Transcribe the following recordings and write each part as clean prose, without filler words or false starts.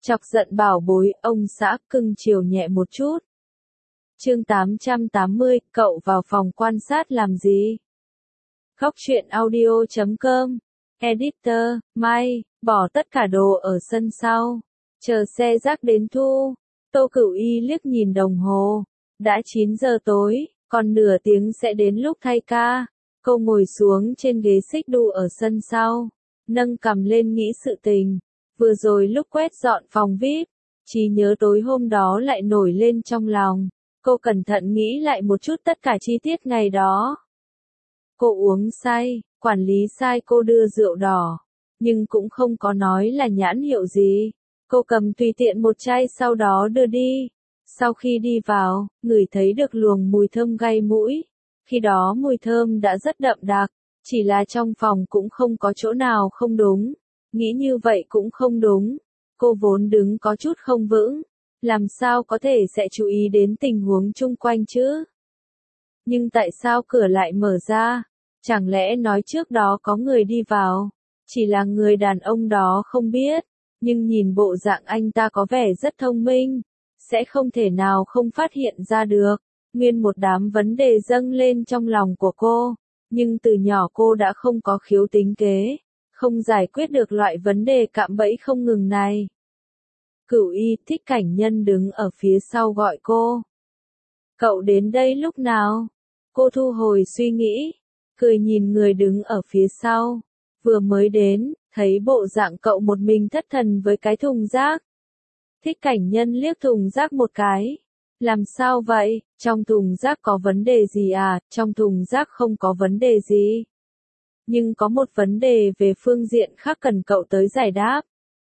Chọc giận bảo bối, ông xã cưng chiều nhẹ một chút. Chương 880, cậu vào phòng quan sát làm gì? Khóc chuyện audio.com. Editor, May, bỏ tất cả đồ ở sân sau. Chờ xe rác đến thu. Tô Cửu Y liếc nhìn đồng hồ. Đã 9 giờ tối, còn nửa tiếng sẽ đến lúc thay ca. Cô ngồi xuống trên ghế xích đu ở sân sau. Nâng cằm lên nghĩ sự tình. Vừa rồi lúc quét dọn phòng VIP, trí nhớ tối hôm đó lại nổi lên trong lòng. Cô cẩn thận nghĩ lại một chút tất cả chi tiết ngày đó. Cô uống say, quản lý sai cô đưa rượu đỏ, nhưng cũng không có nói là nhãn hiệu gì. Cô cầm tùy tiện một chai sau đó đưa đi. Sau khi đi vào, ngửi thấy được luồng mùi thơm gây mũi. Khi đó mùi thơm đã rất đậm đặc, chỉ là trong phòng cũng không có chỗ nào không đúng. Nghĩ như vậy cũng không đúng. Cô vốn đứng có chút không vững. Làm sao có thể sẽ chú ý đến tình huống chung quanh chứ? Nhưng tại sao cửa lại mở ra? Chẳng lẽ nói trước đó có người đi vào? Chỉ là người đàn ông đó không biết. Nhưng nhìn bộ dạng anh ta có vẻ rất thông minh. Sẽ không thể nào không phát hiện ra được. Nguyên một đám vấn đề dâng lên trong lòng của cô. Nhưng từ nhỏ cô đã không có khiếu tính kế. Không giải quyết được loại vấn đề cạm bẫy không ngừng này. Cửu Y, Thích Cảnh Nhân đứng ở phía sau gọi cô. Cậu đến đây lúc nào? Cô thu hồi suy nghĩ, cười nhìn người đứng ở phía sau. Vừa mới đến, thấy bộ dạng cậu một mình thất thần với cái thùng rác. Thích Cảnh Nhân liếc thùng rác một cái. Làm sao vậy? Trong thùng rác có vấn đề gì à? Trong thùng rác không có vấn đề gì. Nhưng có một vấn đề về phương diện khác cần cậu tới giải đáp.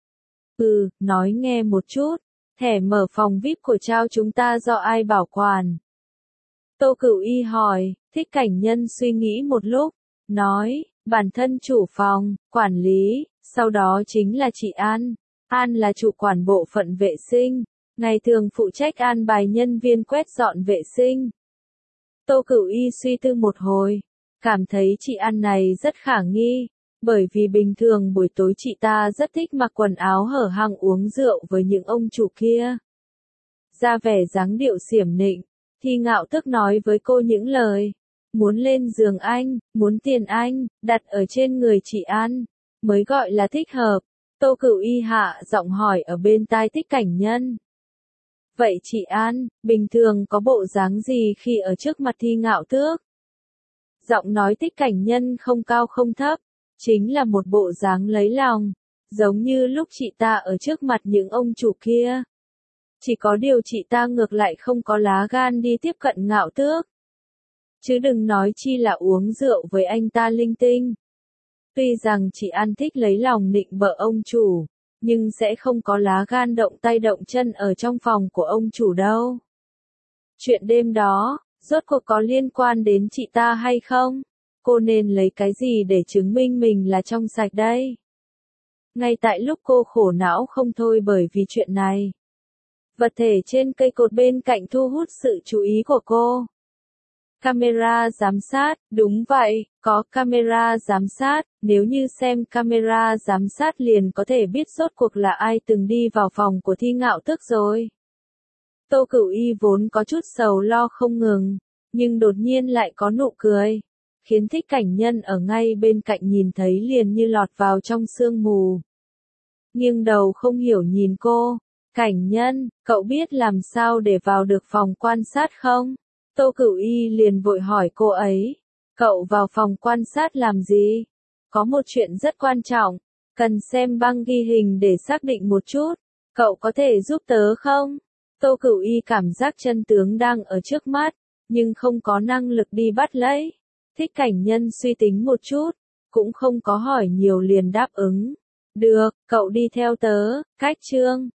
Nói nghe một chút. Thẻ mở phòng VIP của trao chúng ta do ai bảo quản? Tô Cửu Y hỏi. Thích Cảnh Nhân suy nghĩ một lúc. Nói, bản thân chủ phòng, quản lý, sau đó chính là chị An. An là chủ quản bộ phận vệ sinh. Ngày thường phụ trách an bài nhân viên quét dọn vệ sinh. Tô Cửu Y suy tư một hồi. Cảm thấy chị An này rất khả nghi. Bởi vì bình thường buổi tối chị ta rất thích mặc quần áo hở hang uống rượu với những ông chủ kia. Ra vẻ dáng điệu xiểm nịnh, Thi Ngạo Tức nói với cô những lời. Muốn lên giường anh, muốn tiền anh, đặt ở trên người chị An, mới gọi là thích hợp. Tô Cửu Y hạ giọng hỏi ở bên tai Thích Cảnh Nhân. Vậy chị An, bình thường có bộ dáng gì khi ở trước mặt Thi Ngạo Tước? Giọng nói Thích Cảnh Nhân không cao không thấp. Chính là một bộ dáng lấy lòng, giống như lúc chị ta ở trước mặt những ông chủ kia. Chỉ có điều chị ta ngược lại không có lá gan đi tiếp cận Ngạo Tước. Chứ đừng nói chi là uống rượu với anh ta linh tinh. Tuy rằng chị An thích lấy lòng nịnh bợ ông chủ, nhưng sẽ không có lá gan động tay động chân ở trong phòng của ông chủ đâu. Chuyện đêm đó, rốt cuộc có liên quan đến chị ta hay không? Cô nên lấy cái gì để chứng minh mình là trong sạch đây? Ngay tại lúc cô khổ não không thôi bởi vì chuyện này. Vật thể trên cây cột bên cạnh thu hút sự chú ý của cô. Camera giám sát, đúng vậy, có camera giám sát, nếu như xem camera giám sát liền có thể biết rốt cuộc là ai từng đi vào phòng của Thi Ngạo Tước rồi. Tô Cửu Y vốn có chút sầu lo không ngừng, nhưng đột nhiên lại có nụ cười. Khiến Thích Cảnh Nhân ở ngay bên cạnh nhìn thấy liền như lọt vào trong sương mù. Nghiêng đầu không hiểu nhìn cô. Cảnh Nhân, cậu biết làm sao để vào được phòng quan sát không? Tô Cửu Y liền vội hỏi cô ấy. Cậu vào phòng quan sát làm gì? Có một chuyện rất quan trọng. Cần xem băng ghi hình để xác định một chút. Cậu có thể giúp tớ không? Tô Cửu Y cảm giác chân tướng đang ở trước mắt, nhưng không có năng lực đi bắt lấy. Thích Cảnh Nhân suy tính một chút, cũng không có hỏi nhiều liền đáp ứng. Được, cậu đi theo tớ, cách chương.